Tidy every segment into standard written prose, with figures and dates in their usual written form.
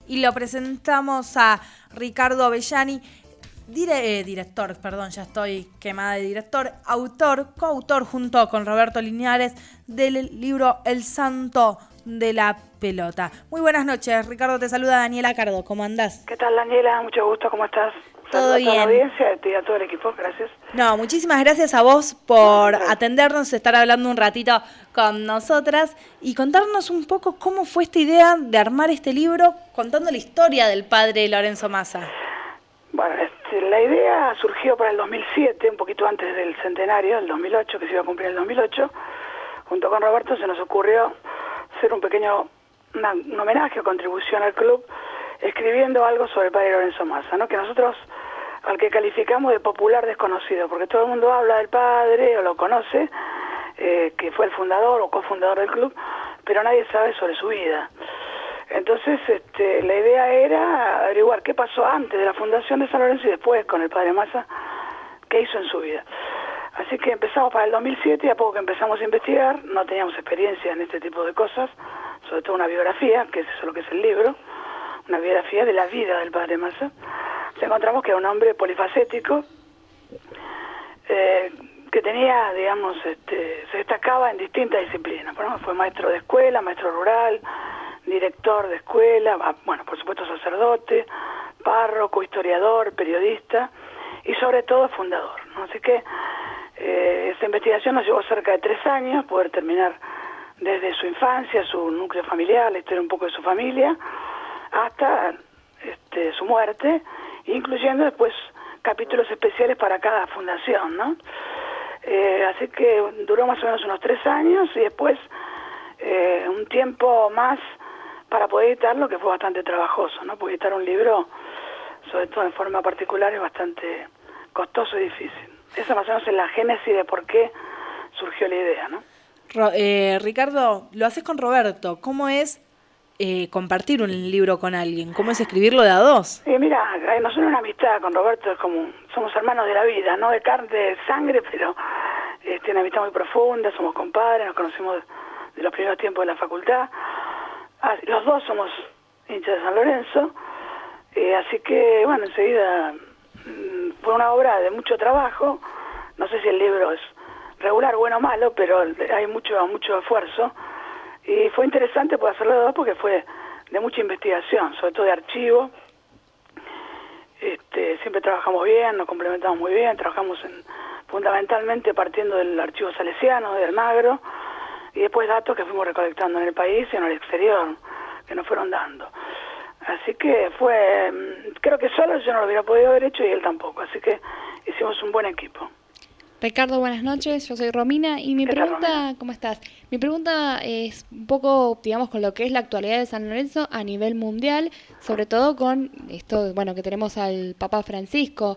y lo presentamos a Ricardo Avellani, director, perdón, ya estoy quemada de director, coautor junto con Roberto Linares del libro El Santo de la Pelota. Muy buenas noches, Ricardo, te saluda Daniela Cardo, ¿cómo andás? ¿Qué tal, Daniela? Mucho gusto, ¿cómo estás? Todo bien. A toda la audiencia y a todo el equipo, gracias. No, muchísimas gracias a vos por atendernos, estar hablando un ratito con nosotras y contarnos un poco cómo fue esta idea de armar este libro contando la historia del padre Lorenzo Massa. Bueno, la idea surgió para el 2007, un poquito antes del centenario, el 2008, que se iba a cumplir el 2008. Junto con Roberto se nos ocurrió hacer un homenaje o contribución al club, escribiendo algo sobre el padre Lorenzo Massa, ¿no? Que nosotros, al que calificamos de popular desconocido, porque todo el mundo habla del padre o lo conoce, que fue el fundador o cofundador del club, pero nadie sabe sobre su vida. Entonces, la idea era averiguar qué pasó antes de la fundación de San Lorenzo y después con el padre Massa, qué hizo en su vida. Así que empezamos para el 2007 y a poco que empezamos a investigar, no teníamos experiencia en este tipo de cosas, sobre todo una biografía, que es eso lo que es el libro, una biografía de la vida del padre Massa. Encontramos que era un hombre polifacético, que tenía, digamos, se destacaba en distintas disciplinas. Bueno, fue maestro de escuela, maestro rural, director de escuela, bueno, por supuesto sacerdote, párroco, historiador, periodista y sobre todo fundador, ¿no? Así que esta investigación nos llevó cerca de 3 años, poder terminar desde su infancia, su núcleo familiar, la historia un poco de su familia, hasta su muerte, incluyendo después capítulos especiales para cada fundación, ¿no? Así que duró más o menos unos 3 años y después un tiempo más para poder editarlo, que fue bastante trabajoso, ¿no? Porque editar un libro, sobre todo en forma particular, es bastante costoso y difícil. Esa más o menos es la génesis de por qué surgió la idea, ¿no? Ricardo, lo haces con Roberto. ¿Cómo es compartir un libro con alguien? ¿Cómo es escribirlo de a dos? Mira, nos une una amistad con Roberto, es como somos hermanos de la vida, no de carne, de sangre, pero una amistad muy profunda, somos compadres, nos conocimos de los primeros tiempos de la facultad. Los dos somos hinchas de San Lorenzo, así que, bueno, enseguida fue una obra de mucho trabajo. No sé si el libro es regular, bueno o malo, pero hay mucho esfuerzo. Y fue interesante poder hacerlo de dos porque fue de mucha investigación, sobre todo de archivo. Siempre trabajamos bien, nos complementamos muy bien, trabajamos fundamentalmente partiendo del archivo salesiano, de Almagro, y después datos que fuimos recolectando en el país y en el exterior, que nos fueron dando. Así que creo que solo yo no lo hubiera podido haber hecho y él tampoco, así que hicimos un buen equipo. Ricardo, buenas noches, yo soy Romina y mi pregunta, ¿cómo estás? Mi pregunta es un poco, digamos, con lo que es la actualidad de San Lorenzo a nivel mundial, sobre todo con esto, bueno, que tenemos al Papa Francisco.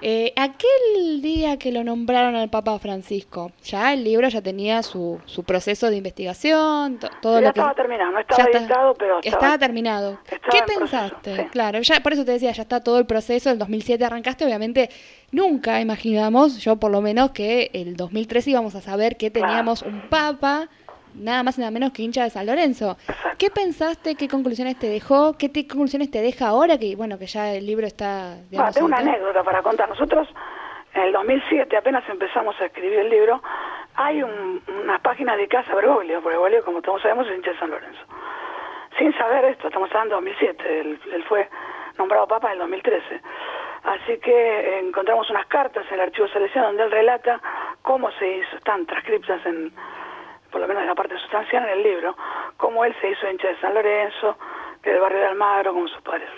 Aquel día que lo nombraron al Papa Francisco, ya el libro ya tenía su proceso de investigación, todo ya lo que... estaba terminado, no estaba editado, pero estaba terminado. ¿Qué pensaste? Sí. Claro, ya por eso te decía, ya está todo el proceso, el 2007 arrancaste, obviamente nunca imaginamos, yo por lo menos, que el 2013 íbamos a saber que teníamos un papa, nada más y nada menos que hincha de San Lorenzo. Exacto. ¿Qué pensaste? ¿Qué conclusiones te dejó? ¿Qué conclusiones te deja ahora que, bueno, que ya el libro está... Digamos, tengo una anécdota para contar. Nosotros, en el 2007, apenas empezamos a escribir el libro, hay unas páginas dedicadas a Bergoglio, porque Bergoglio, como todos sabemos, es hincha de San Lorenzo. Sin saber esto, estamos hablando de 2007, él fue nombrado papa en el 2013. Así que encontramos unas cartas en el archivo salesiano donde él relata cómo se hizo, están transcriptas por lo menos en la parte sustancial en el libro, cómo él se hizo hincha de San Lorenzo, del barrio de Almagro, como sus padres.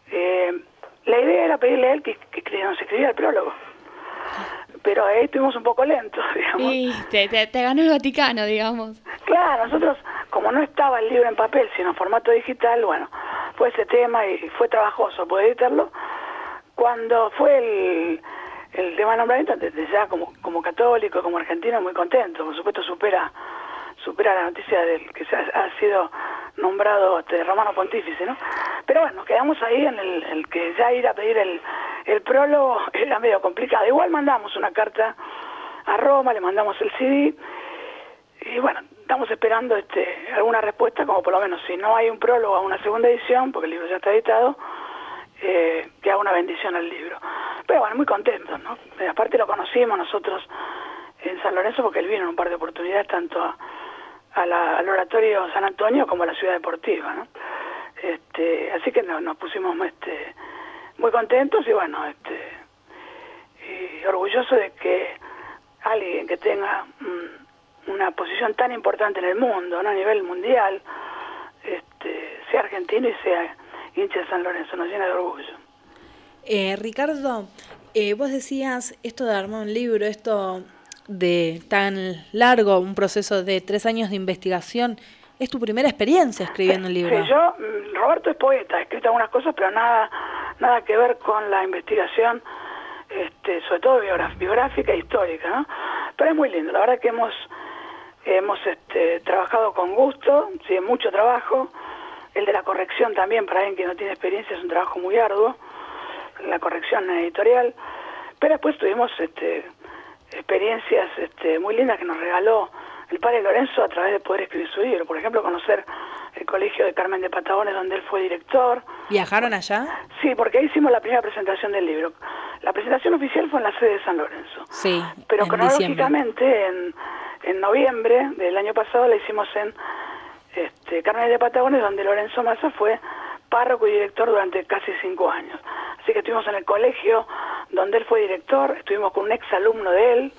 La idea era pedirle a él que nos escribiera el prólogo, pero ahí estuvimos un poco lentos, digamos. Y te ganó el Vaticano, digamos. Claro, nosotros, como no estaba el libro en papel, sino en formato digital, bueno, fue ese tema y fue trabajoso poder editarlo. Cuando fue el tema de nombramiento, desde ya como católico, como argentino, muy contento. Por supuesto supera la noticia del que ha sido nombrado Romano Pontífice, ¿no? Pero bueno, nos quedamos ahí en el que ya ir a pedir el prólogo era medio complicado. Igual mandamos una carta a Roma, le mandamos el CD, y bueno, estamos esperando alguna respuesta, como por lo menos si no hay un prólogo a una segunda edición, porque el libro ya está editado, que haga una bendición al libro. Pero bueno, muy contentos, ¿no? Aparte lo conocimos nosotros en San Lorenzo porque él vino en un par de oportunidades tanto al Oratorio San Antonio como a la Ciudad Deportiva, ¿no? Así que nos pusimos muy contentos y bueno, y orgulloso de que alguien que tenga una posición tan importante en el mundo, ¿no? A nivel mundial, sea argentino y sea hincha de San Lorenzo, nos llena de orgullo. Ricardo, vos decías esto de armar un libro, esto de tan largo, un proceso de 3 años de investigación, ¿es tu primera experiencia escribiendo un libro? Sí, Roberto es poeta, ha escrito algunas cosas, pero nada que ver con la investigación, sobre todo biográfica e histórica, ¿no? Pero es muy lindo, la verdad que hemos trabajado con gusto, sí, mucho trabajo. El de la corrección también, para alguien que no tiene experiencia, es un trabajo muy arduo, la corrección editorial. Pero después tuvimos experiencias muy lindas que nos regaló el padre Lorenzo a través de poder escribir su libro. Por ejemplo, conocer el colegio de Carmen de Patagones, donde él fue director. ¿Viajaron allá? Sí, porque ahí hicimos la primera presentación del libro. La presentación oficial fue en la sede de San Lorenzo. Sí, pero cronológicamente, en noviembre del año pasado, la hicimos en Carmen de Patagones, donde Lorenzo Massa fue párroco y director durante casi 5 años. Así que estuvimos en el colegio donde él fue director, estuvimos con un ex alumno de él,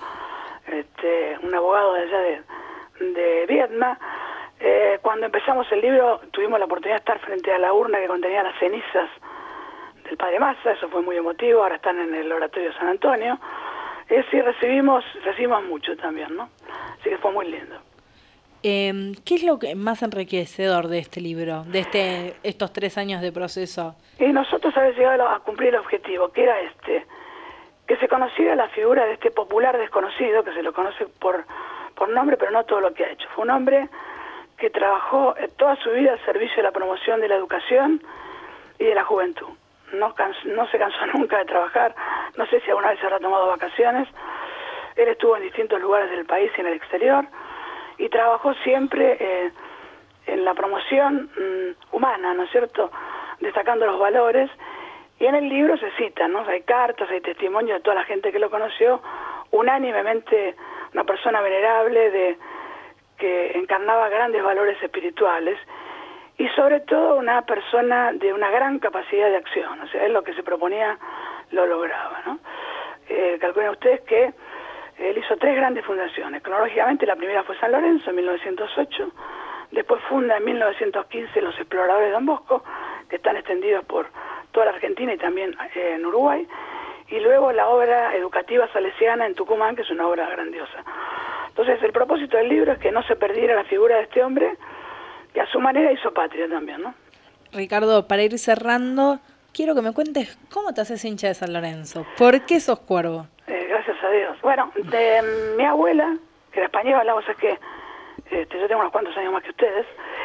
un abogado de allá de Viedma. Cuando empezamos el libro tuvimos la oportunidad de estar frente a la urna que contenía las cenizas del padre Massa, eso fue muy emotivo, ahora están en el Oratorio San Antonio. Es decir, recibimos mucho también, ¿no? Así que fue muy lindo. ¿Qué es lo que más enriquecedor de este libro, de estos 3 años de proceso? Y nosotros habíamos llegado a cumplir el objetivo, que era que se conociera la figura de este popular desconocido, que se lo conoce por nombre, pero no todo lo que ha hecho. Fue un hombre que trabajó toda su vida al servicio de la promoción de la educación y de la juventud. No se cansó nunca de trabajar, no sé si alguna vez se habrá tomado vacaciones. Él estuvo en distintos lugares del país y en el exterior, y trabajó siempre en la promoción humana, ¿no es cierto?, destacando los valores. Y en el libro se citan, ¿no? Hay cartas, hay testimonios de toda la gente que lo conoció, unánimemente una persona venerable que encarnaba grandes valores espirituales y sobre todo una persona de una gran capacidad de acción. O sea, él lo que se proponía lo lograba, ¿no? Calculen ustedes que él hizo 3 grandes fundaciones. Cronológicamente la primera fue San Lorenzo en 1908, después funda en 1915 los Exploradores de Don Bosco, que están extendidos por toda la Argentina y también en Uruguay, y luego la obra educativa salesiana en Tucumán, que es una obra grandiosa. Entonces el propósito del libro es que no se perdiera la figura de este hombre, que a su manera hizo patria también, ¿no? Ricardo, para ir cerrando, quiero que me cuentes cómo te haces hincha de San Lorenzo. ¿Por qué sos cuervo? Gracias a Dios. Bueno, de mi abuela, que era española, la cosa es que yo tengo unos cuantos años más que ustedes,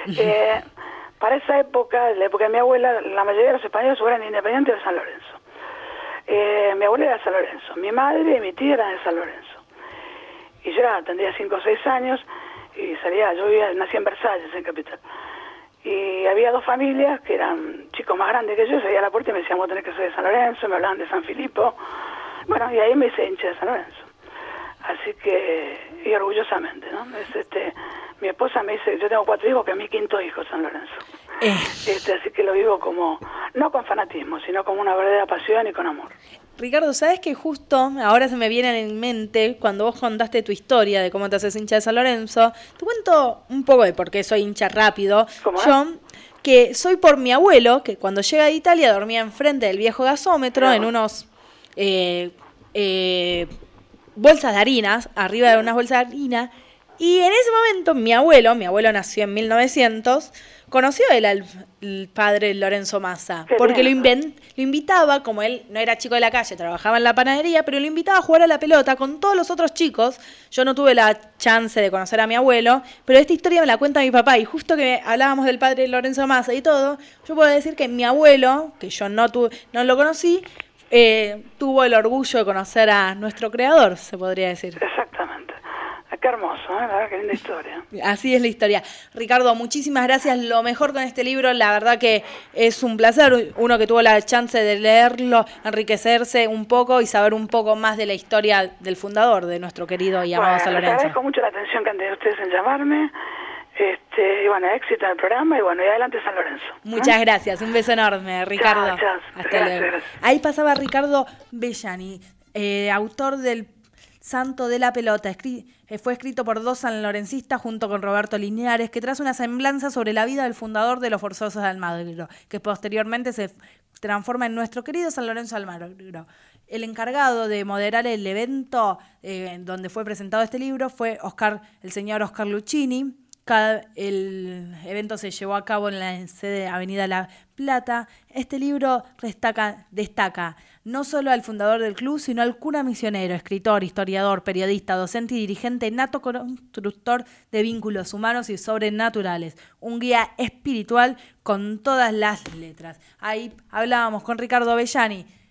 para esa época, la época de mi abuela, la mayoría de los españoles eran independientes de San Lorenzo. Mi abuela era de San Lorenzo, mi madre y mi tía eran de San Lorenzo. Y yo tendría 5 o 6 años y nací en Versalles, en Capital. Y había 2 familias que eran chicos más grandes que yo, salía a la puerta y me decían, vos tenés que ser de San Lorenzo, me hablaban de San Filipo. Bueno, y ahí me hice hincha de San Lorenzo. Así que, y orgullosamente, ¿no? Mi esposa me dice, yo tengo 4 hijos, que es mi 5.º hijo San Lorenzo. Así que lo vivo como, no con fanatismo, sino como una verdadera pasión y con amor. Ricardo, ¿sabes que justo ahora se me viene en mente, cuando vos contaste tu historia de cómo te haces hincha de San Lorenzo, te cuento un poco de por qué soy hincha rápido. ¿Cómo es? Yo, que soy por mi abuelo, que cuando llega de Italia dormía enfrente del viejo gasómetro, en unos bolsas de harinas, arriba de unas bolsas de harina, y en ese momento mi abuelo nació en 1900, conoció al padre Lorenzo Massa, porque lo invitaba, como él no era chico de la calle, trabajaba en la panadería, pero lo invitaba a jugar a la pelota con todos los otros chicos. Yo no tuve la chance de conocer a mi abuelo, pero esta historia me la cuenta mi papá, y justo que hablábamos del padre Lorenzo Massa y todo, yo puedo decir que mi abuelo, que yo no lo conocí, tuvo el orgullo de conocer a nuestro creador, se podría decir. Exactamente. Qué hermoso, la verdad, qué linda historia. Así es la historia. Ricardo, muchísimas gracias. Lo mejor con este libro, la verdad que es un placer. Uno que tuvo la chance de leerlo, enriquecerse un poco y saber un poco más de la historia del fundador de nuestro querido y amado San Lorenzo. Les agradezco mucho la atención que han tenido ustedes en llamarme. Y bueno, éxito en el programa y bueno, y adelante San Lorenzo. Muchas gracias, un beso enorme, Ricardo. Chao. Hasta luego. Gracias. Ahí pasaba Ricardo Bellani, autor del Santo de la Pelota. Fue escrito por dos sanlorencistas junto con Roberto Liniares, que traza una semblanza sobre la vida del fundador de los Forzosos de Almagro, que posteriormente se transforma en nuestro querido San Lorenzo Almagro. El encargado de moderar el evento donde fue presentado este libro fue el señor Oscar Luchini. El evento se llevó a cabo en la sede de Avenida La Plata. Este libro destaca no solo al fundador del club, sino al cura misionero, escritor, historiador, periodista, docente y dirigente nato constructor de vínculos humanos y sobrenaturales. Un guía espiritual con todas las letras. Ahí hablábamos con Ricardo Bellani,